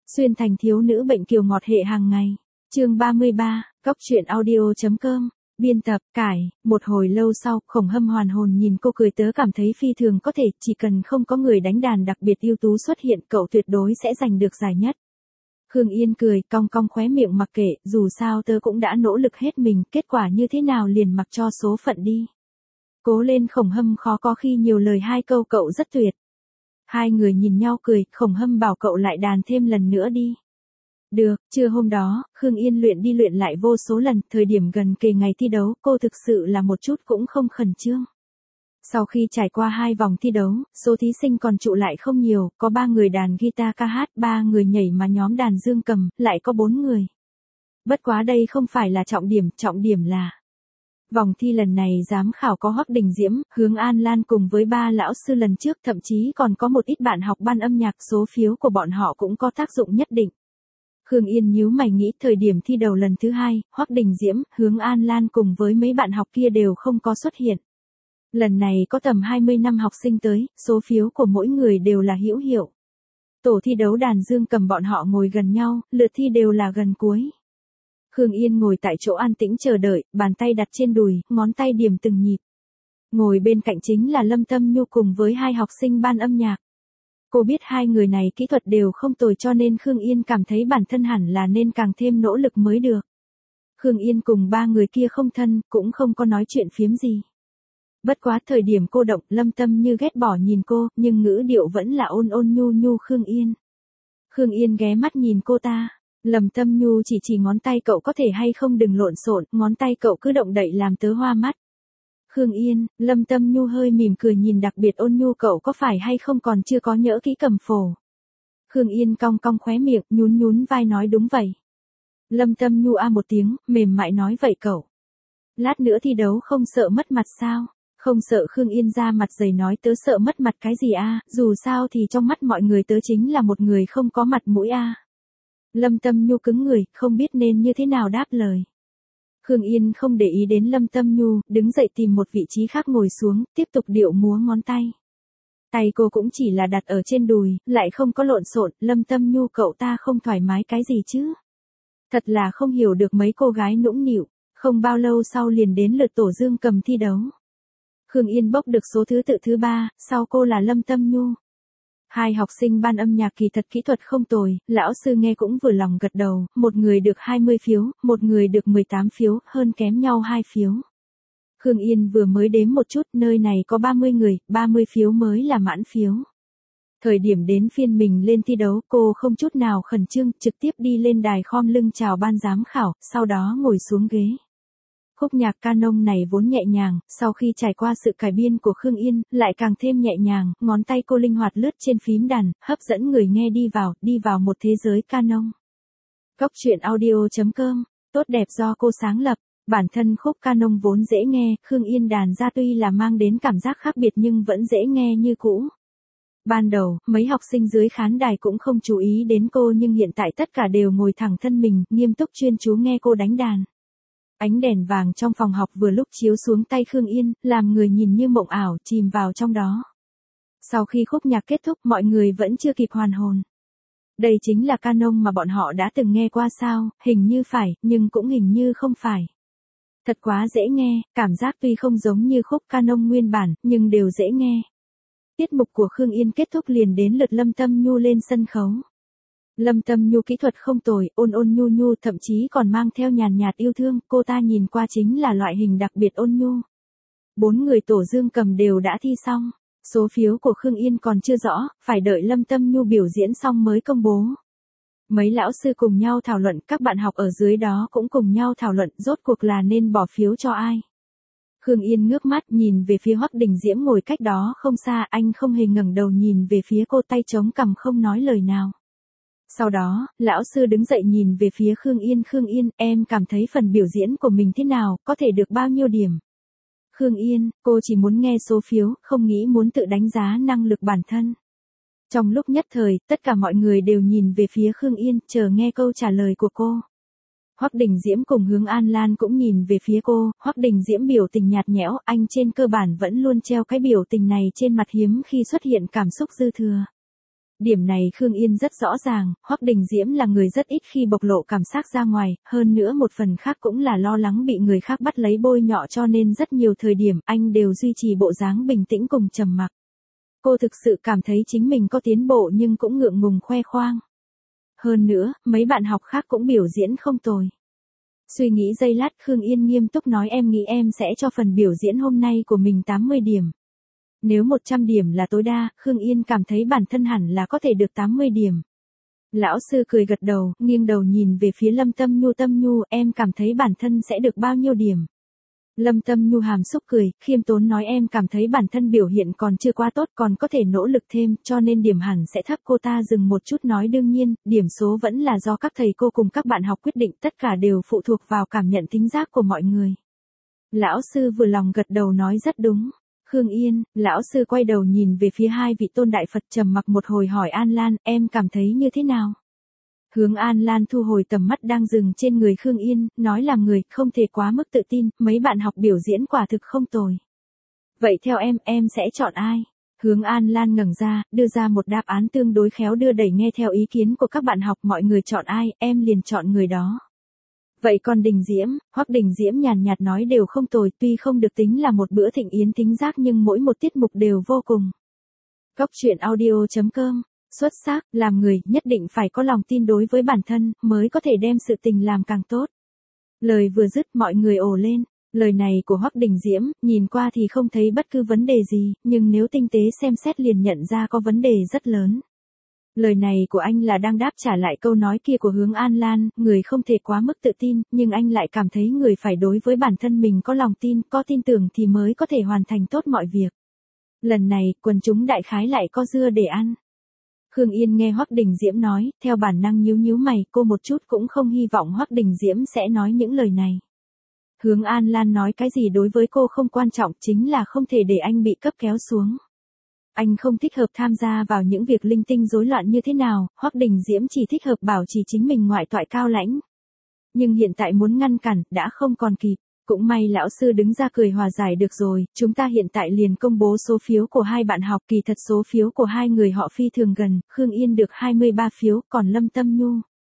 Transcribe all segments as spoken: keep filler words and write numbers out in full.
Xuyên thành thiếu nữ bệnh kiều ngọt hệ hàng ngày. Chương ba mươi ba, Cóc truyện audio.com. Biên tập, cải, một hồi lâu sau, Khổng Hâm hoàn hồn nhìn cô cười tớ cảm thấy phi thường có thể, chỉ cần không có người đánh đàn đặc biệt ưu tú xuất hiện, cậu tuyệt đối sẽ giành được giải nhất. Khương Yên cười, cong cong khóe miệng mặc kệ, dù sao tớ cũng đã nỗ lực hết mình, kết quả như thế nào liền mặc cho số phận đi. Cố lên. Khổng Hâm khó có khi nhiều lời hai câu, cậu rất tuyệt. Hai người nhìn nhau cười, Khổng Hâm bảo cậu lại đàn thêm lần nữa đi. Được. Trưa hôm đó, Khương Yên luyện đi luyện lại vô số lần, thời điểm gần kề ngày thi đấu, cô thực sự là một chút cũng không khẩn trương. Sau khi trải qua hai vòng thi đấu, số thí sinh còn trụ lại không nhiều, có ba người đàn guitar ca hát, ba người nhảy mà nhóm đàn dương cầm, lại có bốn người. Bất quá đây không phải là trọng điểm, trọng điểm là vòng thi lần này giám khảo có Hoắc Đình Diễm, Hướng An Lan cùng với ba lão sư lần trước, thậm chí còn có một ít bạn học ban âm nhạc, số phiếu của bọn họ cũng có tác dụng nhất định. Khương Yên nhíu mày nghĩ, thời điểm thi đầu lần thứ hai, Hoắc Đình Diễm, Hướng An Lan cùng với mấy bạn học kia đều không có xuất hiện. Lần này có tầm hai mươi năm học sinh tới, số phiếu của mỗi người đều là hữu hiệu. Tổ thi đấu đàn dương cầm bọn họ ngồi gần nhau, lượt thi đều là gần cuối. Khương Yên ngồi tại chỗ an tĩnh chờ đợi, bàn tay đặt trên đùi, ngón tay điểm từng nhịp. Ngồi bên cạnh chính là Lâm Tâm Nhu cùng với hai học sinh ban âm nhạc. Cô biết hai người này kỹ thuật đều không tồi, cho nên Khương Yên cảm thấy bản thân hẳn là nên càng thêm nỗ lực mới được. Khương Yên cùng ba người kia không thân, cũng không có nói chuyện phiếm gì. Bất quá thời điểm cô động, Lâm Tâm Như ghét bỏ nhìn cô, nhưng ngữ điệu vẫn là ôn ôn nhu nhu. Khương Yên. Khương Yên ghé mắt nhìn cô ta. Lâm Tâm Nhu chỉ chỉ ngón tay, cậu có thể hay không đừng lộn xộn, ngón tay cậu cứ động đậy làm tớ hoa mắt. Khương Yên. Lâm Tâm Nhu hơi mỉm cười nhìn đặc biệt ôn nhu, cậu có phải hay không còn chưa có nhỡ kỹ cầm phổ. Khương Yên cong cong khóe miệng, nhún nhún vai nói đúng vậy. Lâm Tâm Nhu a một tiếng, mềm mại nói vậy cậu. Lát nữa thi đấu không sợ mất mặt sao? Không sợ. Khương Yên ra mặt dày nói, tớ sợ mất mặt cái gì a, dù sao thì trong mắt mọi người tớ chính là một người không có mặt mũi a. Lâm Tâm Nhu cứng người, không biết nên như thế nào đáp lời. Khương Yên không để ý đến Lâm Tâm Nhu, đứng dậy tìm một vị trí khác ngồi xuống, tiếp tục điệu múa ngón tay. Tay cô cũng chỉ là đặt ở trên đùi, lại không có lộn xộn. Lâm Tâm Nhu, cậu ta không thoải mái cái gì chứ? Thật là không hiểu được mấy cô gái nũng nịu. Không bao lâu sau liền đến lượt tổ dương cầm thi đấu. Khương Yên bốc được số thứ tự thứ ba, sau cô là Lâm Tâm Nhu. Hai học sinh ban âm nhạc kỳ thật kỹ thuật không tồi, lão sư nghe cũng vừa lòng gật đầu, một người được hai mươi phiếu, một người được mười tám phiếu, hơn kém nhau hai phiếu. Khương Yên vừa mới đếm một chút, nơi này có ba mươi người, ba mươi phiếu mới là mãn phiếu. Thời điểm đến phiên mình lên thi đấu, cô không chút nào khẩn trương, trực tiếp đi lên đài khom lưng chào ban giám khảo, sau đó ngồi xuống ghế. Khúc nhạc canon này vốn nhẹ nhàng, sau khi trải qua sự cải biên của Khương Yên, lại càng thêm nhẹ nhàng, ngón tay cô linh hoạt lướt trên phím đàn, hấp dẫn người nghe đi vào, đi vào một thế giới canon. Cóc truyện audio.com, tốt đẹp do cô sáng lập, bản thân khúc canon vốn dễ nghe, Khương Yên đàn ra tuy là mang đến cảm giác khác biệt nhưng vẫn dễ nghe như cũ. Ban đầu, mấy học sinh dưới khán đài cũng không chú ý đến cô nhưng hiện tại tất cả đều ngồi thẳng thân mình, nghiêm túc chuyên chú nghe cô đánh đàn. Ánh đèn vàng trong phòng học vừa lúc chiếu xuống tay Khương Yên, làm người nhìn như mộng ảo, chìm vào trong đó. Sau khi khúc nhạc kết thúc, mọi người vẫn chưa kịp hoàn hồn. Đây chính là canon mà bọn họ đã từng nghe qua sao? Hình như phải, nhưng cũng hình như không phải. Thật quá dễ nghe, cảm giác tuy không giống như khúc canon nguyên bản, nhưng đều dễ nghe. Tiết mục của Khương Yên kết thúc liền đến lượt Lâm Tâm Nhu lên sân khấu. Lâm Tâm Nhu kỹ thuật không tồi, ôn ôn nhu nhu, thậm chí còn mang theo nhàn nhạt yêu thương, cô ta nhìn qua chính là loại hình đặc biệt ôn nhu. Bốn người tổ dương cầm đều đã thi xong, số phiếu của Khương Yên còn chưa rõ, phải đợi Lâm Tâm Nhu biểu diễn xong mới công bố. Mấy lão sư cùng nhau thảo luận, các bạn học ở dưới đó cũng cùng nhau thảo luận, rốt cuộc là nên bỏ phiếu cho ai. Khương Yên ngước mắt nhìn về phía Hoắc Đình Diễm ngồi cách đó không xa, anh không hề ngẩng đầu nhìn về phía cô, tay chống cằm không nói lời nào. Sau đó, lão sư đứng dậy nhìn về phía Khương Yên. Khương Yên, em cảm thấy phần biểu diễn của mình thế nào, có thể được bao nhiêu điểm? Khương Yên, cô chỉ muốn nghe số phiếu, không nghĩ muốn tự đánh giá năng lực bản thân. Trong lúc nhất thời, tất cả mọi người đều nhìn về phía Khương Yên, chờ nghe câu trả lời của cô. Hoắc Đình Diễm cùng Hướng An Lan cũng nhìn về phía cô, Hoắc Đình Diễm biểu tình nhạt nhẽo, anh trên cơ bản vẫn luôn treo cái biểu tình này trên mặt, hiếm khi xuất hiện cảm xúc dư thừa. Điểm này Khương Yên rất rõ ràng, Hoắc Đình Diễm là người rất ít khi bộc lộ cảm xúc ra ngoài, hơn nữa một phần khác cũng là lo lắng bị người khác bắt lấy bôi nhọ cho nên rất nhiều thời điểm anh đều duy trì bộ dáng bình tĩnh cùng trầm mặc. Cô thực sự cảm thấy chính mình có tiến bộ nhưng cũng ngượng ngùng khoe khoang. Hơn nữa, mấy bạn học khác cũng biểu diễn không tồi. Suy nghĩ giây lát Khương Yên nghiêm túc nói em nghĩ em sẽ cho phần biểu diễn hôm nay của mình tám mươi điểm. Nếu một trăm điểm là tối đa, Khương Yên cảm thấy bản thân hẳn là có thể được tám mươi điểm. Lão sư cười gật đầu, nghiêng đầu nhìn về phía Lâm Tâm Nhu. Tâm Nhu, em cảm thấy bản thân sẽ được bao nhiêu điểm? Lâm Tâm Nhu hàm xúc cười, khiêm tốn nói em cảm thấy bản thân biểu hiện còn chưa quá tốt, còn có thể nỗ lực thêm, cho nên điểm hẳn sẽ thấp. Cô ta dừng một chút nói đương nhiên, điểm số vẫn là do các thầy cô cùng các bạn học quyết định, tất cả đều phụ thuộc vào cảm nhận thính giác của mọi người. Lão sư vừa lòng gật đầu nói rất đúng. Khương Yên, lão sư quay đầu nhìn về phía hai vị tôn đại Phật trầm mặc một hồi hỏi An Lan, em cảm thấy như thế nào? Hướng An Lan thu hồi tầm mắt đang dừng trên người Khương Yên, nói làm người không thể quá mức tự tin, mấy bạn học biểu diễn quả thực không tồi. Vậy theo em, em sẽ chọn ai? Hướng An Lan ngẩng ra, đưa ra một đáp án tương đối khéo đưa đẩy nghe theo ý kiến của các bạn học mọi người chọn ai, em liền chọn người đó. Vậy còn Đình Diễm, Hoắc Đình Diễm nhàn nhạt nói đều không tồi, tuy không được tính là một bữa thịnh yến thính giác nhưng mỗi một tiết mục đều vô cùng. Cóc truyện audio chấm com, xuất sắc, làm người nhất định phải có lòng tin đối với bản thân, mới có thể đem sự tình làm càng tốt. Lời vừa dứt mọi người ồ lên, lời này của Hoắc Đình Diễm, nhìn qua thì không thấy bất cứ vấn đề gì, nhưng nếu tinh tế xem xét liền nhận ra có vấn đề rất lớn. Lời này của anh là đang đáp trả lại câu nói kia của Hướng An Lan, người không thể quá mức tự tin, nhưng anh lại cảm thấy người phải đối với bản thân mình có lòng tin, có tin tưởng thì mới có thể hoàn thành tốt mọi việc. Lần này, quần chúng đại khái lại có dưa để ăn. Khương Yên nghe Hoắc Đình Diễm nói, theo bản năng nhíu nhíu mày, cô một chút cũng không hy vọng Hoắc Đình Diễm sẽ nói những lời này. Hướng An Lan nói cái gì đối với cô không quan trọng, chính là không thể để anh bị cấp kéo xuống. Anh không thích hợp tham gia vào những việc linh tinh rối loạn như thế nào, Hoắc Đình Diễm chỉ thích hợp bảo trì chính mình ngoại toại cao lãnh. Nhưng hiện tại muốn ngăn cản, đã không còn kịp. Cũng may lão sư đứng ra cười hòa giải được rồi, chúng ta hiện tại liền công bố số phiếu của hai bạn học, kỳ thật số phiếu của hai người họ phi thường gần, Khương Yên được hai mươi ba phiếu, còn Lâm Tâm Nhu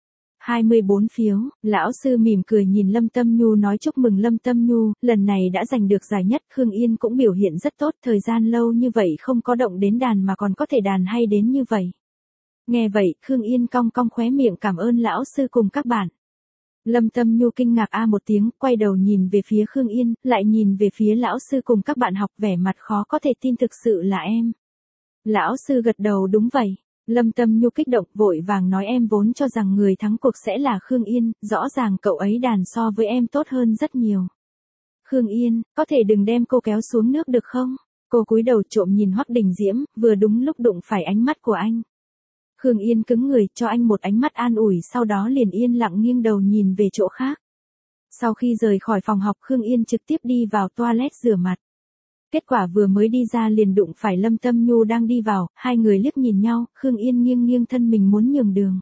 hai mươi bốn phiếu. Lão sư mỉm cười nhìn Lâm Tâm Nhu nói chúc mừng Lâm Tâm Nhu, lần này đã giành được giải nhất. Khương Yên cũng biểu hiện rất tốt, thời gian lâu như vậy không có động đến đàn mà còn có thể đàn hay đến như vậy. Nghe vậy, Khương Yên cong cong khóe miệng cảm ơn lão sư cùng các bạn. Lâm Tâm Nhu kinh ngạc a một tiếng, quay đầu nhìn về phía Khương Yên, lại nhìn về phía lão sư cùng các bạn học vẻ mặt khó có thể tin thực sự là em. Lão sư gật đầu đúng vậy. Lâm Tâm Nhu kích động vội vàng nói em vốn cho rằng người thắng cuộc sẽ là Khương Yên, rõ ràng cậu ấy đàn so với em tốt hơn rất nhiều. Khương Yên, có thể đừng đem cô kéo xuống nước được không? Cô cúi đầu trộm nhìn Hoắc Đình Diễm, vừa đúng lúc đụng phải ánh mắt của anh. Khương Yên cứng người, cho anh một ánh mắt an ủi sau đó liền yên lặng nghiêng đầu nhìn về chỗ khác. Sau khi rời khỏi phòng học Khương Yên trực tiếp đi vào toilet rửa mặt. Kết quả vừa mới đi ra liền đụng phải Lâm Tâm Nhu đang đi vào, hai người liếc nhìn nhau, Khương Yên nghiêng nghiêng thân mình muốn nhường đường.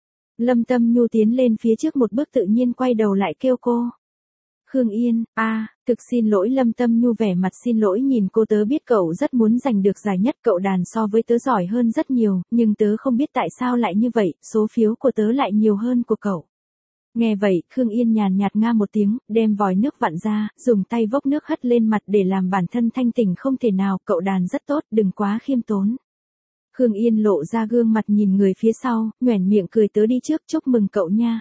Lâm Tâm Nhu tiến lên phía trước một bước tự nhiên quay đầu lại kêu cô. Khương Yên, a, à, thực xin lỗi. Lâm Tâm Nhu vẻ mặt xin lỗi nhìn cô, tớ biết cậu rất muốn giành được giải nhất, cậu đàn so với tớ giỏi hơn rất nhiều, nhưng tớ không biết tại sao lại như vậy, số phiếu của tớ lại nhiều hơn của cậu. Nghe vậy, Khương Yên nhàn nhạt nga một tiếng, đem vòi nước vặn ra, dùng tay vốc nước hất lên mặt để làm bản thân thanh tỉnh không thể nào, cậu đàn rất tốt, đừng quá khiêm tốn. Khương Yên lộ ra gương mặt nhìn người phía sau, nhoẻn miệng cười tớ đi trước, chúc mừng cậu nha.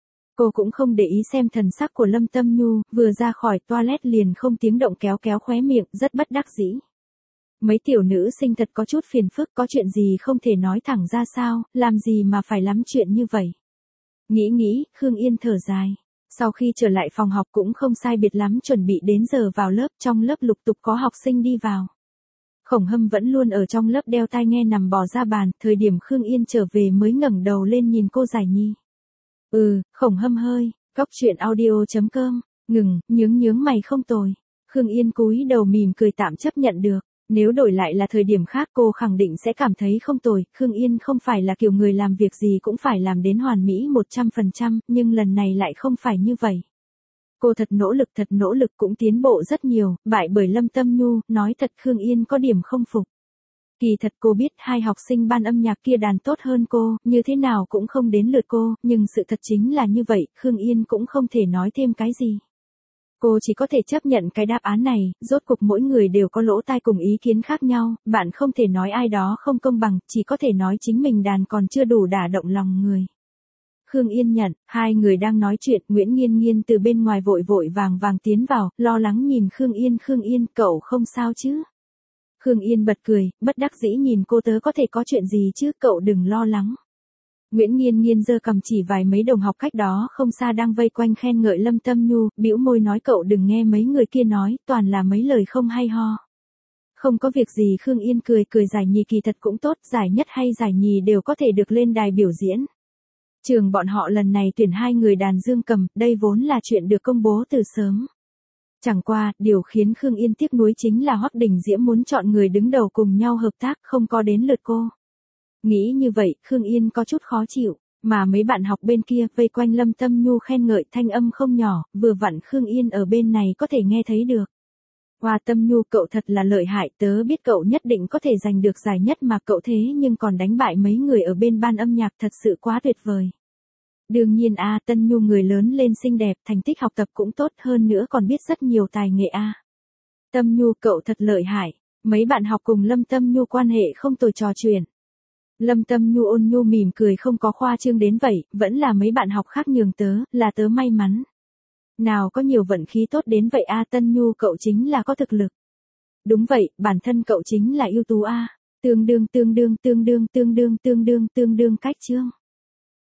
Cô cũng không để ý xem thần sắc của Lâm Tâm Nhu, vừa ra khỏi toilet liền không tiếng động kéo kéo khóe miệng, rất bất đắc dĩ. Mấy tiểu nữ sinh thật có chút phiền phức, có chuyện gì không thể nói thẳng ra sao, làm gì mà phải lắm chuyện như vậy. Nghĩ nghĩ, Khương Yên thở dài. Sau khi trở lại phòng học cũng không sai biệt lắm chuẩn bị đến giờ vào lớp, trong lớp lục tục có học sinh đi vào. Khổng Hâm vẫn luôn ở trong lớp đeo tai nghe nằm bò ra bàn, thời điểm Khương Yên trở về mới ngẩng đầu lên nhìn cô Giải Nhi. Ừ, Khổng Hâm hơi, cóc truyện audio chấm com, ngừng, nhướng nhướng mày không tồi. Khương Yên cúi đầu mỉm cười tạm chấp nhận được. Nếu đổi lại là thời điểm khác cô khẳng định sẽ cảm thấy không tồi, Khương Yên không phải là kiểu người làm việc gì cũng phải làm đến hoàn mỹ một trăm phần trăm, nhưng lần này lại không phải như vậy. Cô thật nỗ lực thật nỗ lực cũng tiến bộ rất nhiều, bại bởi Lâm Tâm Nhu, nói thật Khương Yên có điểm không phục. Kỳ thật cô biết hai học sinh ban âm nhạc kia đàn tốt hơn cô, như thế nào cũng không đến lượt cô, nhưng sự thật chính là như vậy, Khương Yên cũng không thể nói thêm cái gì. Cô chỉ có thể chấp nhận cái đáp án này, rốt cuộc mỗi người đều có lỗ tai cùng ý kiến khác nhau, bạn không thể nói ai đó không công bằng, chỉ có thể nói chính mình đàn còn chưa đủ đả động lòng người. Khương Yên nhận, hai người đang nói chuyện, Nguyễn Nghiên Nghiên từ bên ngoài vội vội vàng vàng tiến vào, lo lắng nhìn Khương Yên, Khương Yên, cậu không sao chứ? Khương Yên bật cười, bất đắc dĩ nhìn cô, tớ có thể có chuyện gì chứ, cậu đừng lo lắng. Nguyễn Nghiên Nghiên giơ cầm chỉ vài mấy đồng học cách đó không xa đang vây quanh khen ngợi Lâm Tâm Nhu, bĩu môi nói cậu đừng nghe mấy người kia nói, toàn là mấy lời không hay ho. Không có việc gì, Khương Yên cười cười, giải nhì kỳ thật cũng tốt, giải nhất hay giải nhì đều có thể được lên đài biểu diễn. Trường bọn họ lần này tuyển hai người đàn dương cầm, đây vốn là chuyện được công bố từ sớm. Chẳng qua, điều khiến Khương Yên tiếc nuối chính là Hoắc Đình Diễm muốn chọn người đứng đầu cùng nhau hợp tác, không có đến lượt cô. Nghĩ như vậy, Khương Yên có chút khó chịu, mà mấy bạn học bên kia vây quanh Lâm Tâm Nhu khen ngợi thanh âm không nhỏ, vừa vặn Khương Yên ở bên này có thể nghe thấy được. Hoa Tâm Nhu, cậu thật là lợi hại, tớ biết cậu nhất định có thể giành được giải nhất mà cậu thế nhưng còn đánh bại mấy người ở bên ban âm nhạc, thật sự quá tuyệt vời. Đương nhiên a, à, Tân Nhu người lớn lên xinh đẹp, thành tích học tập cũng tốt, hơn nữa còn biết rất nhiều tài nghệ a. À. Tâm Nhu, cậu thật lợi hại. Mấy bạn học cùng Lâm Tâm Nhu quan hệ không tồi trò chuyện. Lâm Tâm Nhu ôn nhu mỉm cười, không có khoa trương đến vậy, vẫn là mấy bạn học khác nhường tớ, là tớ may mắn. Nào có nhiều vận khí tốt đến vậy a, à, Tân Nhu, cậu chính là có thực lực. Đúng vậy, bản thân cậu chính là ưu tú a. À. Tương đương tương đương tương đương tương đương tương đương tương đương cách chương.